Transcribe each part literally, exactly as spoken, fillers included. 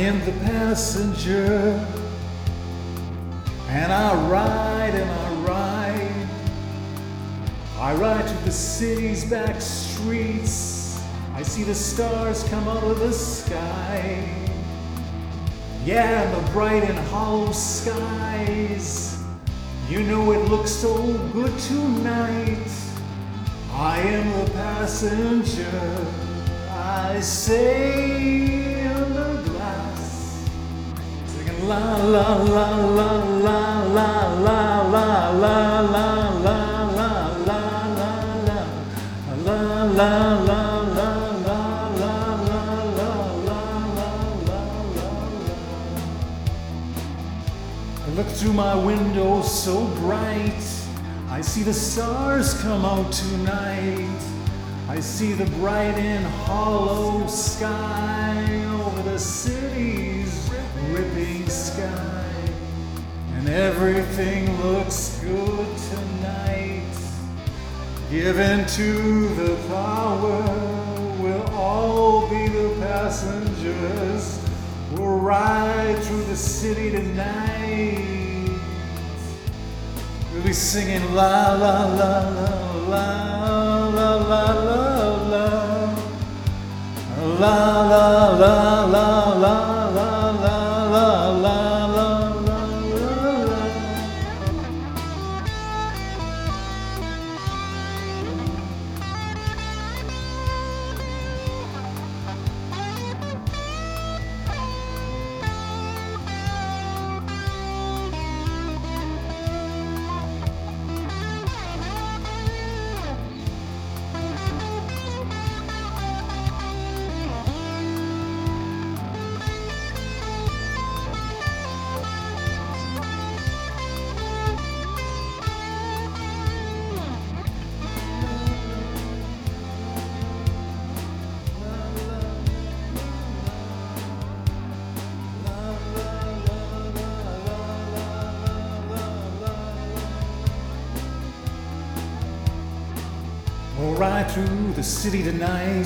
am the passenger, and I ride and I ride. I ride through the city's back streets. I see the stars come out of the sky. Yeah, the bright and hollow skies. You know it looks so good tonight. I am the passenger. I say in the glass, singing la la la la la la la la la la la la la la la la. I look through my window so bright. I see the stars come out tonight. I see the bright and hollow sky over the city's ripping sky. And everything looks good tonight. Given to the power, we'll all be the passengers. We'll ride through the city tonight. We'll be singing la la la la la la la la la la la la la la la la la la. We'll ride through the city tonight.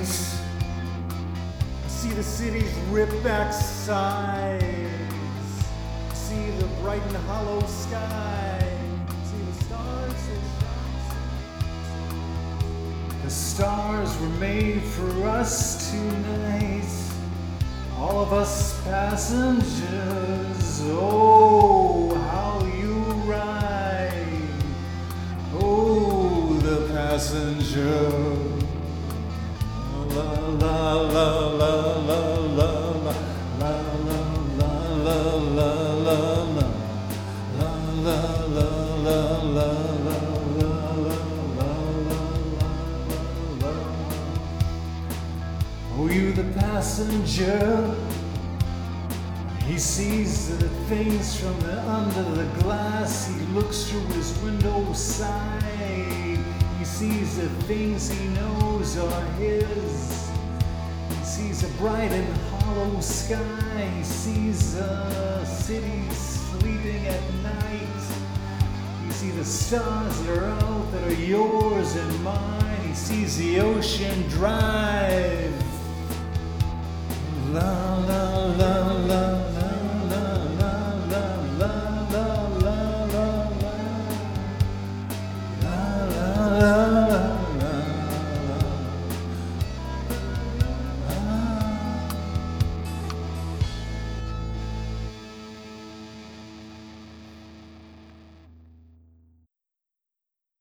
I see the city's ripped back sides. I see the bright and hollow sky. I see the stars that shine. The stars were made for us tonight. All of us passengers. Oh, how you ride. Oh, the passenger. La la la la la la la la la la la la la la. Oh, you the passenger. He sees the things from the under the glass. He looks through his window side. He sees the things he knows are his. He sees a bright and hollow sky. He sees the city sleeping at night. He sees the stars that are out that are yours and mine. He sees the ocean drive. La la la.